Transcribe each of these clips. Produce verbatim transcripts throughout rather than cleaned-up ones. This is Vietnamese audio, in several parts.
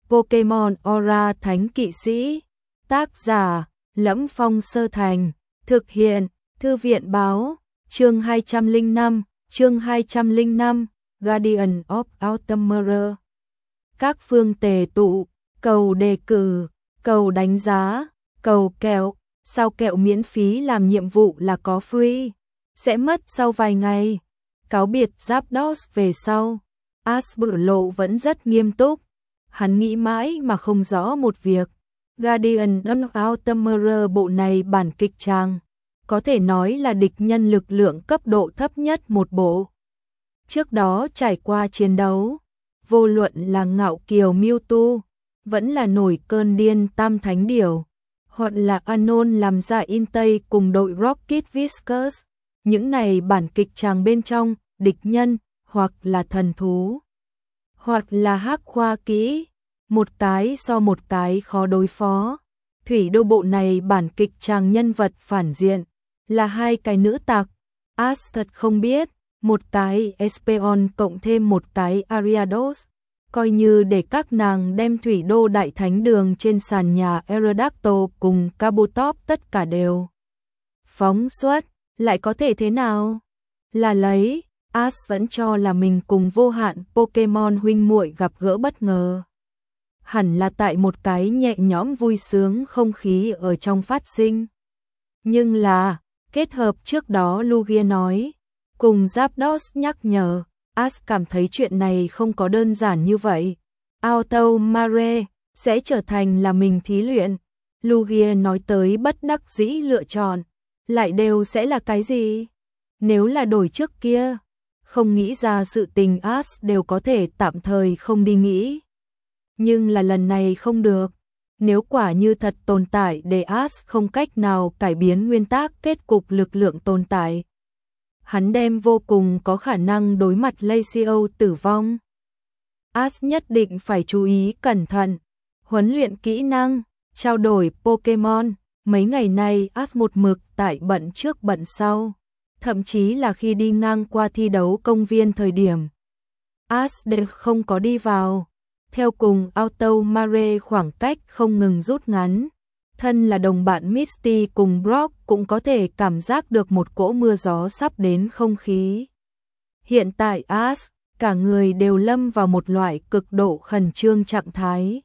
Pokemon Aura Thánh Kỵ Sĩ. Tác giả: Lẫm Phong Sơ Thành. Thực hiện: Thư viện báo. Chương hai trăm lẻ năm, chương hai trăm lẻ năm, Guardian of Autumn. Các phương tề tụ, cầu đề cử, cầu đánh giá, cầu kẹo, sao kẹo miễn phí làm nhiệm vụ là có free, sẽ mất sau vài ngày. Cáo biệt Zapdos về sau, Ash biểu lộ vẫn rất nghiêm túc. Hắn nghĩ mãi mà không rõ một việc. Guardian of Autumn bộ này bản kịch tràng, có thể nói là địch nhân lực lượng cấp độ thấp nhất một bộ. Trước đó trải qua chiến đấu, vô luận là ngạo kiều Mewtwo, vẫn là nổi cơn điên Tam Thánh Điểu, hoặc là Anon làm ra Intay cùng đội Rocket Whiskers, những này bản kịch tràng bên trong, địch nhân, hoặc là thần thú, hoặc là hắc khoa kỹ, một cái so một cái khó đối phó. Thủy đô bộ này bản kịch tràng nhân vật phản diện là hai cái nữ tặc. Ash thật không biết, một cái Espeon cộng thêm một cái Ariados, coi như để các nàng đem thủy đô đại thánh đường trên sàn nhà Aerodactyl cùng Kabutops tất cả đều phóng xuất, lại có thể thế nào? Là lấy, Ash vẫn cho là mình cùng vô hạn Pokemon huynh muội gặp gỡ bất ngờ. Hẳn là tại một cái nhẹ nhõm vui sướng không khí ở trong phát sinh. Nhưng là, kết hợp trước đó Lugia nói, cùng Zapdos nhắc nhở, Ash cảm thấy chuyện này không có đơn giản như vậy. Autumn Mare sẽ trở thành là mình thí luyện. Lugia nói tới bất đắc dĩ lựa chọn, lại đều sẽ là cái gì? Nếu là đổi trước kia, không nghĩ ra sự tình Ash đều có thể tạm thời không đi nghĩ. Nhưng là lần này không được. Nếu quả như thật tồn tại để Ash không cách nào cải biến nguyên tắc kết cục lực lượng tồn tại, hắn đem vô cùng có khả năng đối mặt Lacio tử vong. Ash nhất định phải chú ý cẩn thận. Huấn luyện kỹ năng, trao đổi Pokemon. Mấy ngày nay Ash một mực tại bận trước bận sau. Thậm chí là khi đi ngang qua thi đấu công viên thời điểm, Ash đều không có đi vào. Theo cùng Autumn Mare khoảng cách không ngừng rút ngắn. Thân là đồng bạn Misty cùng Brock cũng có thể cảm giác được một cỗ mưa gió sắp đến không khí. Hiện tại Ash, cả người đều lâm vào một loại cực độ khẩn trương trạng thái.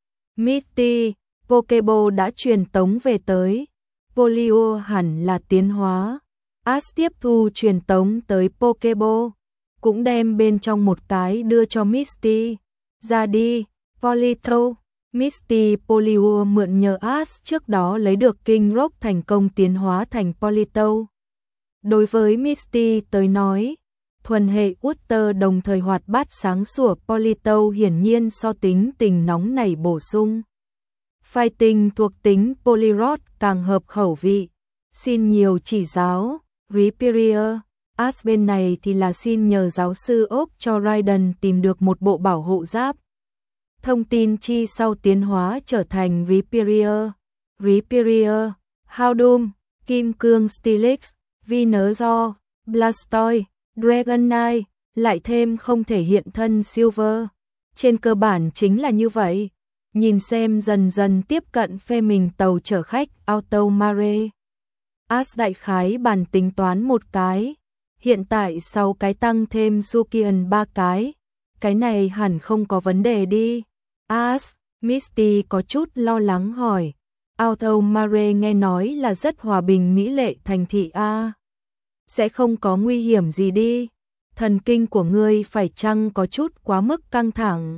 Misty, Pokeball đã truyền tống về tới. Polio hẳn là tiến hóa. Ash tiếp thu truyền tống tới Pokeball, cũng đem bên trong một cái đưa cho Misty. Ra đi, Polito. Misty Polio mượn nhờ Ash trước đó lấy được King Rock thành công tiến hóa thành Polito. Đối với Misty tới nói, thuần hệ Water đồng thời hoạt bát sáng sủa Polito hiển nhiên so tính tình nóng nảy bổ sung. Fighting thuộc tính Poliwrath càng hợp khẩu vị. Xin nhiều chỉ giáo, Rhyperior. Ash bên này thì là xin nhờ giáo sư Oak cho Raiden tìm được một bộ bảo hộ giáp. Thông tin chi sau tiến hóa trở thành Rhyperior. Rhyperior, Houndoom, Kim Cương Steelix, Venusaur, Blastoise, Dragonite, lại thêm không thể hiện thân Silver. Trên cơ bản chính là như vậy. Nhìn xem dần dần tiếp cận phe mình tàu chở khách Autumn Mare. Ash đại khái bàn tính toán một cái. Hiện tại sau cái tăng thêm Sukian ba cái, cái này hẳn không có vấn đề đi. Ash, Misty có chút lo lắng hỏi. Autumn Mare nghe nói là rất hòa bình mỹ lệ thành thị A. Sẽ không có nguy hiểm gì đi. Thần kinh của ngươi phải chăng có chút quá mức căng thẳng.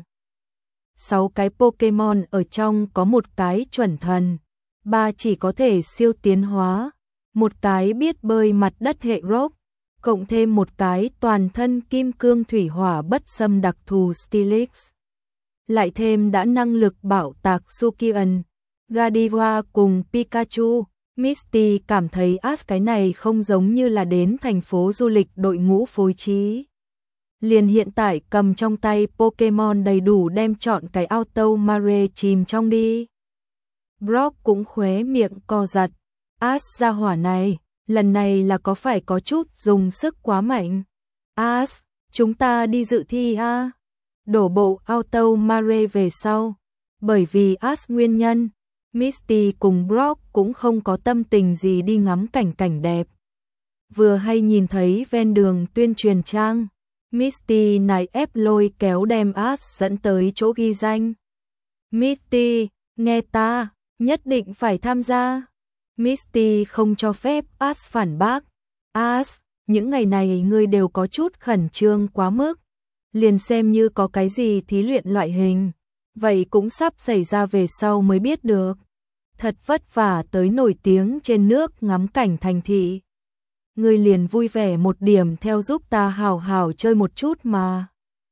Sáu cái Pokemon ở trong có một cái chuẩn thần, ba chỉ có thể siêu tiến hóa, một cái biết bơi mặt đất hệ Rock, cộng thêm một cái toàn thân kim cương thủy hỏa bất xâm đặc thù Steelix. Lại thêm đã năng lực bạo tạc Sukian, Gardevoir cùng Pikachu. Misty cảm thấy Ash cái này không giống như là đến thành phố du lịch đội ngũ phối trí. Liền hiện tại cầm trong tay Pokemon đầy đủ đem chọn cái Autumn Mare chìm trong đi. Brock cũng khóe miệng co giật. Ash ra hỏa này, lần này là có phải có chút dùng sức quá mạnh. Ash, chúng ta đi dự thi a. Đổ bộ Autumn Mare về sau, Bởi vì As nguyên nhân, Misty cùng Brock cũng không có tâm tình gì đi ngắm cảnh cảnh đẹp. Vừa hay nhìn thấy ven đường tuyên truyền trang, Misty này ép lôi kéo đem As dẫn tới chỗ ghi danh. Misty, nghe ta, nhất định phải tham gia. Misty không cho phép As phản bác. As, những ngày này ngươi đều có chút khẩn trương quá mức. Liền xem như có cái gì thí luyện loại hình, vậy cũng sắp xảy ra về sau mới biết được. Thật vất vả tới nổi tiếng trên nước ngắm cảnh thành thị. Ngươi liền vui vẻ một điểm theo giúp ta hào hào chơi một chút mà.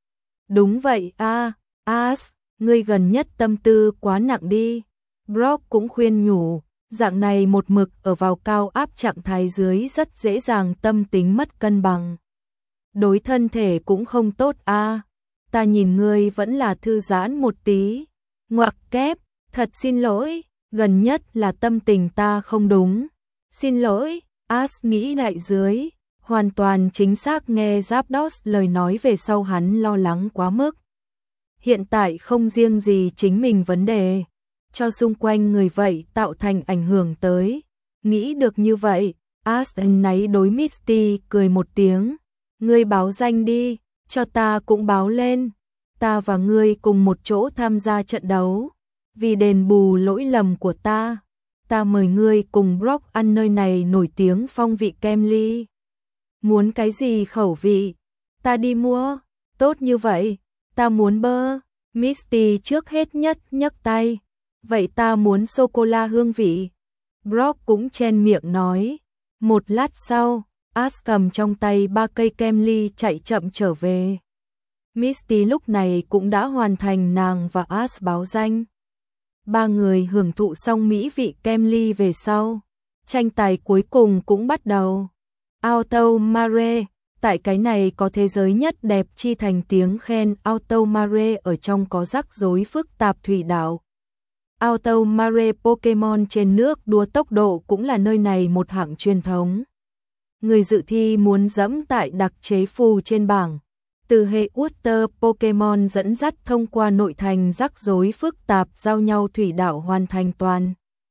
Đúng vậy a, à, As, ngươi gần nhất tâm tư quá nặng đi. Brock cũng khuyên nhủ, dạng này một mực ở vào cao áp trạng thái dưới rất dễ dàng tâm tính mất cân bằng. Đối thân thể cũng không tốt a. À. Ta nhìn ngươi vẫn là thư giãn một tí. Ngoặc kép, thật xin lỗi, gần nhất là tâm tình ta không đúng. Xin lỗi, As nghĩ lại dưới, hoàn toàn chính xác nghe Zapdos lời nói về sau hắn lo lắng quá mức. Hiện tại không riêng gì chính mình vấn đề, cho xung quanh người vậy tạo thành ảnh hưởng tới. Nghĩ được như vậy, As náy đối Misty cười một tiếng. Ngươi báo danh đi, cho ta cũng báo lên. Ta và ngươi cùng một chỗ tham gia trận đấu. Vì đền bù lỗi lầm của ta, ta mời ngươi cùng Brock ăn nơi này nổi tiếng phong vị kem ly. Muốn cái gì khẩu vị? Ta đi mua. Tốt như vậy, ta muốn bơ. Misty trước hết nhất nhấc tay. Vậy ta muốn sô-cô-la hương vị. Brock cũng chen miệng nói. Một lát sau, As cầm trong tay ba cây kem ly chạy chậm trở về. Misty lúc này cũng đã hoàn thành nàng và As báo danh. Ba người hưởng thụ xong mỹ vị kem ly về sau. Tranh tài cuối cùng cũng bắt đầu. Alto Mare, tại cái này có thế giới nhất đẹp chi thành tiếng khen. Alto Mare ở trong có rắc rối phức tạp thủy đảo. Alto Mare Pokemon trên nước đua tốc độ cũng là nơi này một hạng truyền thống. Người dự thi muốn dẫm tại đặc chế phù trên bảng. Từ hệ Water Pokemon dẫn dắt thông qua nội thành rắc rối phức tạp giao nhau thủy đảo hoàn thành toàn.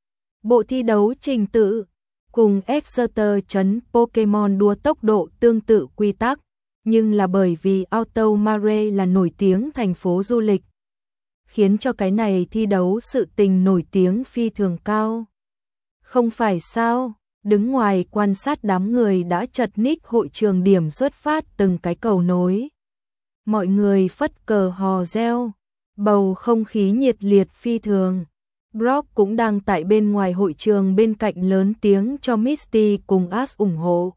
Bộ thi đấu trình tự, cùng Exeter chấn Pokemon đua tốc độ tương tự quy tắc, nhưng là bởi vì Alto Mare là nổi tiếng thành phố du lịch, khiến cho cái này thi đấu sự tình nổi tiếng phi thường cao. Không phải sao, đứng ngoài quan sát đám người đã chật ních hội trường điểm xuất phát từng cái cầu nối. Mọi người phất cờ hò reo, bầu không khí nhiệt liệt phi thường. Brock cũng đang tại bên ngoài hội trường bên cạnh lớn tiếng cho Misty cùng As ủng hộ.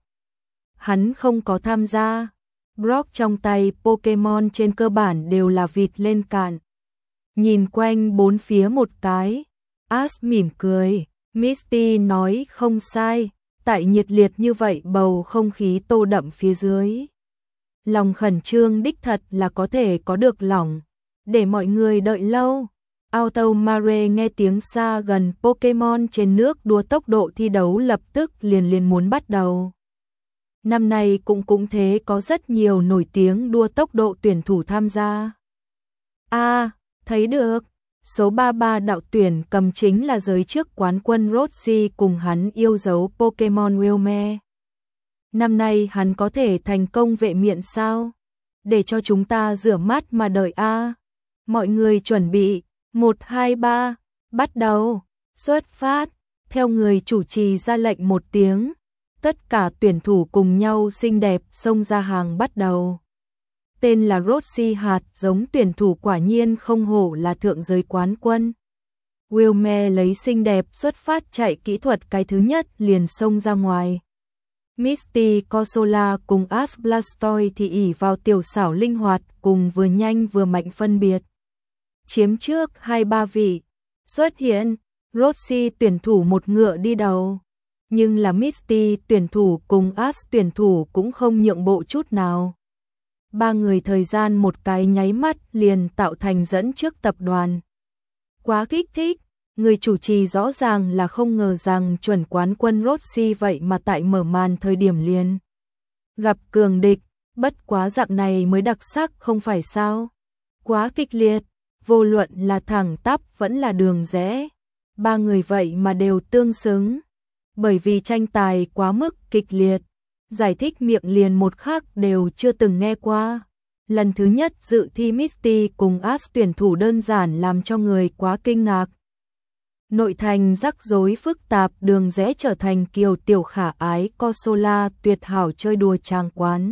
Hắn không có tham gia. Brock trong tay Pokemon trên cơ bản đều là vịt lên cạn. Nhìn quanh bốn phía một cái, As mỉm cười. Misty nói không sai, tại nhiệt liệt như vậy bầu không khí tô đậm phía dưới. Lòng khẩn trương đích thật là có thể có được lòng, để mọi người đợi lâu. Alto Mare nghe tiếng xa gần Pokemon trên nước đua tốc độ thi đấu lập tức liền liền muốn bắt đầu. Năm nay cũng cũng thế có rất nhiều nổi tiếng đua tốc độ tuyển thủ tham gia. A, à, thấy được, số ba mươi ba đạo tuyển cầm chính là giới trước quán quân Roxy cùng hắn yêu dấu Pokemon Wilme. Năm nay hắn có thể thành công vệ miện sao? Để cho chúng ta rửa mắt mà đợi a. À. Mọi người chuẩn bị, một hai ba, bắt đầu, xuất phát, theo người chủ trì ra lệnh một tiếng, tất cả tuyển thủ cùng nhau xinh đẹp xông ra hàng bắt đầu. Tên là Roxy hạt giống tuyển thủ quả nhiên không hổ là thượng giới quán quân. Wilme lấy xinh đẹp xuất phát chạy kỹ thuật cái thứ nhất liền xông ra ngoài. Misty Corsola cùng As Blastoise thì ỷ vào tiểu xảo linh hoạt cùng vừa nhanh vừa mạnh phân biệt. Chiếm trước hai ba vị. Xuất hiện, Roxy tuyển thủ một ngựa đi đầu. Nhưng là Misty tuyển thủ cùng As tuyển thủ cũng không nhượng bộ chút nào. Ba người thời gian một cái nháy mắt liền tạo thành dẫn trước tập đoàn. Quá kích thích, người chủ trì rõ ràng là không ngờ rằng chuẩn quán quân Roxy vậy mà tại mở màn thời điểm liền gặp cường địch, bất quá dạng này mới đặc sắc không phải sao? Quá kịch liệt, vô luận là thẳng tắp vẫn là đường rẽ. Ba người vậy mà đều tương xứng. Bởi vì tranh tài quá mức kịch liệt, giải thích miệng liền một khắc đều chưa từng nghe qua. Lần thứ nhất dự thi Misty cùng Ash tuyển thủ đơn giản làm cho người quá kinh ngạc. Nội thành rắc rối phức tạp, đường rẽ trở thành kiều tiểu khả ái Consola tuyệt hảo chơi đùa trang quán.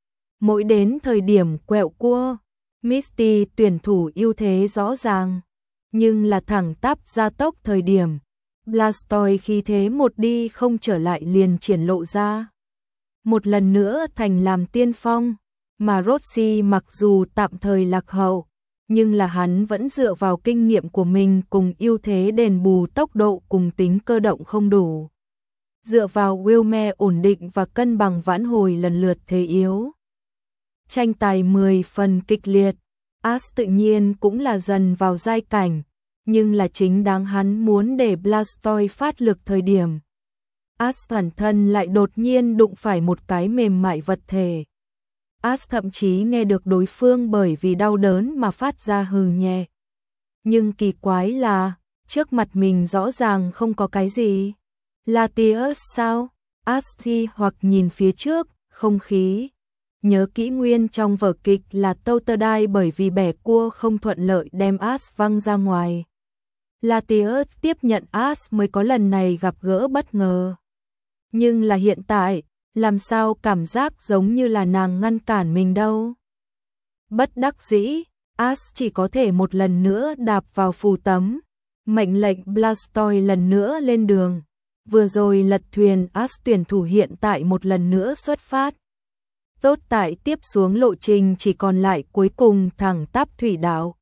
Mỗi đến thời điểm quẹo cua, Misty tuyển thủ ưu thế rõ ràng, nhưng là thẳng tắp gia tốc thời điểm, Blastoise khi thế một đi không trở lại liền triển lộ ra. Một lần nữa thành làm tiên phong, mà Roxy mặc dù tạm thời lạc hậu, nhưng là hắn vẫn dựa vào kinh nghiệm của mình cùng ưu thế đền bù tốc độ cùng tính cơ động không đủ. Dựa vào Wilme ổn định và cân bằng vãn hồi lần lượt thế yếu. Tranh tài mười phần kịch liệt, Ash tự nhiên cũng là dần vào giai cảnh, nhưng là chính đáng hắn muốn để Blastoise phát lực thời điểm. Ash bản thân lại đột nhiên đụng phải một cái mềm mại vật thể. Ash thậm chí nghe được đối phương bởi vì đau đớn mà phát ra hừ nhẹ. Nhưng kỳ quái là, trước mặt mình rõ ràng không có cái gì. Latios sao? Ash hoặc nhìn phía trước, không khí. Nhớ kỹ nguyên trong vở kịch là Totodile bởi vì bẻ cua không thuận lợi đem Ash văng ra ngoài. Latios tiếp nhận Ash mới có lần này gặp gỡ bất ngờ. Nhưng là hiện tại, làm sao cảm giác giống như là nàng ngăn cản mình đâu. Bất đắc dĩ, Ash chỉ có thể một lần nữa đạp vào phù tấm. Mệnh lệnh Blastoise lần nữa lên đường. Vừa rồi lật thuyền, Ash tuyển thủ hiện tại một lần nữa xuất phát. Tốt tại tiếp xuống lộ trình chỉ còn lại cuối cùng thẳng tắp thủy đảo.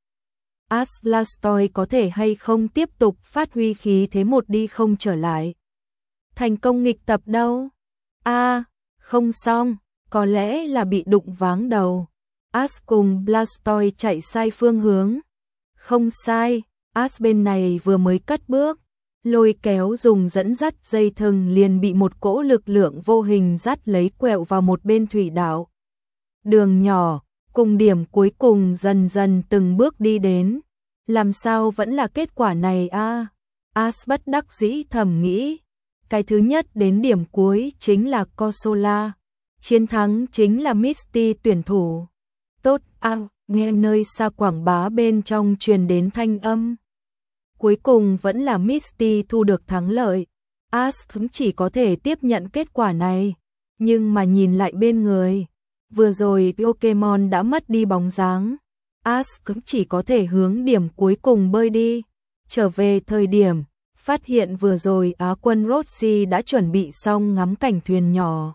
Ash Blastoise có thể hay không tiếp tục phát huy khí thế một đi không trở lại. Thành công nghịch tập đâu? A, à, không xong, có lẽ là bị đụng váng đầu. Ash cùng Blastoise chạy sai phương hướng. Không sai, Ash bên này vừa mới cất bước, lôi kéo dùng dẫn dắt dây thừng liền bị một cỗ lực lượng vô hình dắt lấy quẹo vào một bên thủy đảo. Đường nhỏ, cùng điểm cuối cùng dần dần từng bước đi đến. Làm sao vẫn là kết quả này a? À? Ash bất đắc dĩ thầm nghĩ. Cái thứ nhất đến điểm cuối chính là Consola. Chiến thắng chính là Misty tuyển thủ. Tốt à, nghe nơi xa quảng bá bên trong truyền đến thanh âm. Cuối cùng vẫn là Misty thu được thắng lợi. Ash cũng chỉ có thể tiếp nhận kết quả này. Nhưng mà nhìn lại bên người, vừa rồi Pokemon đã mất đi bóng dáng. Ash cũng chỉ có thể hướng điểm cuối cùng bơi đi. Trở về thời điểm, phát hiện vừa rồi Á quân Roxy đã chuẩn bị xong ngắm cảnh thuyền nhỏ.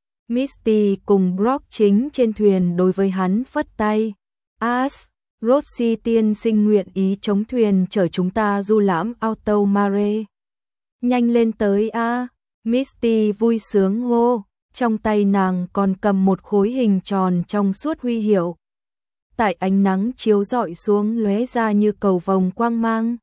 Misty cùng Brock chính trên thuyền đối với hắn phất tay. Ash, Roxy tiên sinh nguyện ý chống thuyền chở chúng ta du lãm Alto Mare. Nhanh lên tới a! Misty vui sướng hô, trong tay nàng còn cầm một khối hình tròn trong suốt huy hiệu. Tại ánh nắng chiếu rọi xuống lóe ra như cầu vồng quang mang.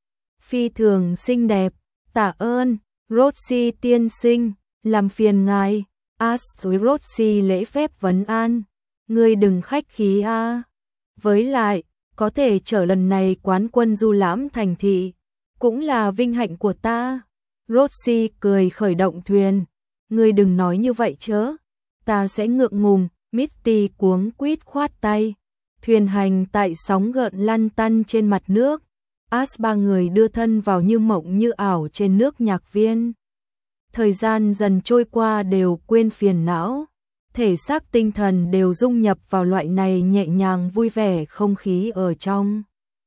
Phi thường xinh đẹp, tạ ơn, Roxy tiên sinh, làm phiền ngài. Ash với Roxy lễ phép vấn an, ngươi đừng khách khí a. À. Với lại, có thể chở lần này quán quân du lãm thành thị, cũng là vinh hạnh của ta. Roxy cười khởi động thuyền, ngươi đừng nói như vậy chớ, ta sẽ ngượng ngùng. Misty cuống quýt khoát tay, thuyền hành tại sóng gợn lăn tăn trên mặt nước. Ash ba người đưa thân vào như mộng như ảo trên nước nhạc viên. Thời gian dần trôi qua đều quên phiền não, thể xác tinh thần đều dung nhập vào loại này nhẹ nhàng vui vẻ không khí ở trong.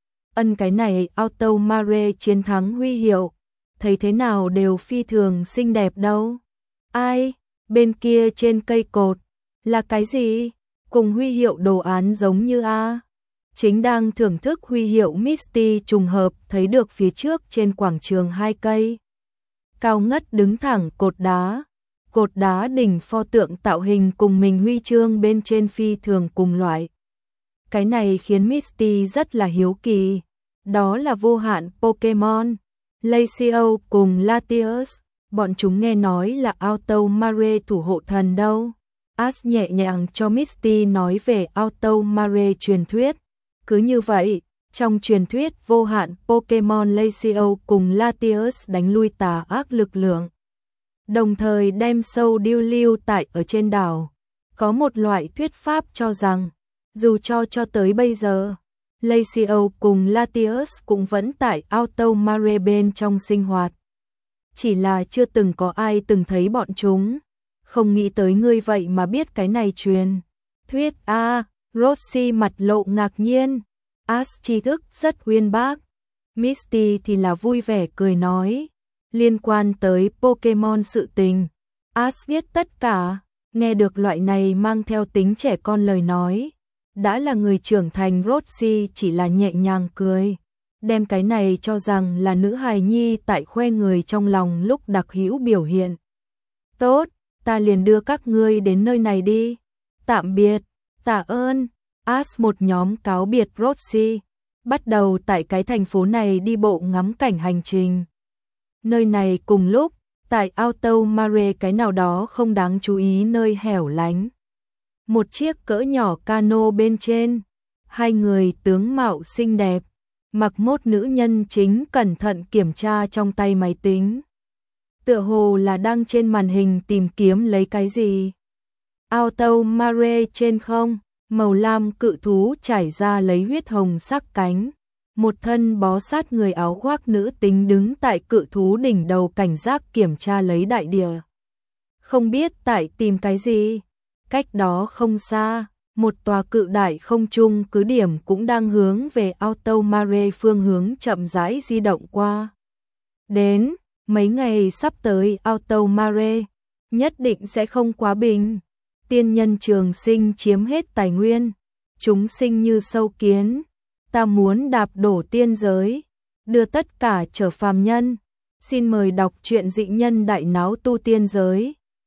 Ân cái này Alto Mare chiến thắng huy hiệu, thấy thế nào đều phi thường xinh đẹp đâu. Ai, bên kia trên cây cột, là cái gì? Cùng huy hiệu đồ án giống như a. Chính đang thưởng thức huy hiệu Misty trùng hợp thấy được phía trước trên quảng trường hai cây. Cao ngất đứng thẳng cột đá. Cột đá đỉnh pho tượng tạo hình cùng mình huy chương bên trên phi thường cùng loại. Cái này khiến Misty rất là hiếu kỳ. Đó là vô hạn Pokemon. Lacio cùng Latios. Bọn chúng nghe nói là Alto Mare thủ hộ thần đâu. Ash nhẹ nhàng cho Misty nói về Alto Mare truyền thuyết. Cứ như vậy, Trong truyền thuyết vô hạn, Pokemon Lacio cùng Latios đánh lui tà ác lực lượng, đồng thời đem sâu điêu lưu tại ở trên đảo. Có một loại thuyết pháp cho rằng, dù cho cho tới bây giờ, Lacio cùng Latios cũng vẫn tại Alto Mare bên trong sinh hoạt. Chỉ là chưa từng có ai từng thấy bọn chúng. Không nghĩ tới ngươi vậy mà biết cái này truyền thuyết a. À, Roxy mặt lộ ngạc nhiên. Ash tri thức rất uyên bác. Misty thì là vui vẻ cười nói. Liên quan tới Pokemon sự tình, Ash biết tất cả. Nghe được loại này mang theo tính trẻ con lời nói, đã là người trưởng thành Roxy chỉ là nhẹ nhàng cười, đem cái này cho rằng là nữ hài nhi tại khoe người trong lòng lúc đặc hữu biểu hiện. Tốt, ta liền đưa các ngươi đến nơi này đi. Tạm biệt, tạ ơn. Ash một nhóm cáo biệt Roxy, bắt đầu tại cái thành phố này đi bộ ngắm cảnh hành trình. Nơi này cùng lúc, tại Alto Mare cái nào đó không đáng chú ý nơi hẻo lánh. Một chiếc cỡ nhỏ cano bên trên, hai người tướng mạo xinh đẹp, mặc mốt nữ nhân chính cẩn thận kiểm tra trong tay máy tính. Tựa hồ là đang trên màn hình tìm kiếm lấy cái gì. Alto Mare trên không, màu lam cự thú trải ra lấy huyết hồng sắc cánh. Một thân bó sát người áo khoác nữ tính đứng tại cự thú đỉnh đầu cảnh giác kiểm tra lấy đại địa. Không biết tại tìm cái gì. Cách đó không xa, một tòa cự đại không trung cứ điểm cũng đang hướng về Alto Mare phương hướng chậm rãi di động qua. Đến, mấy ngày sắp tới Alto Mare, nhất định sẽ không quá bình. Tiên nhân trường sinh chiếm hết tài nguyên, chúng sinh như sâu kiến. Ta muốn đạp đổ tiên giới, đưa tất cả trở phàm nhân. Xin mời đọc truyện dị nhân đại náo tu tiên giới.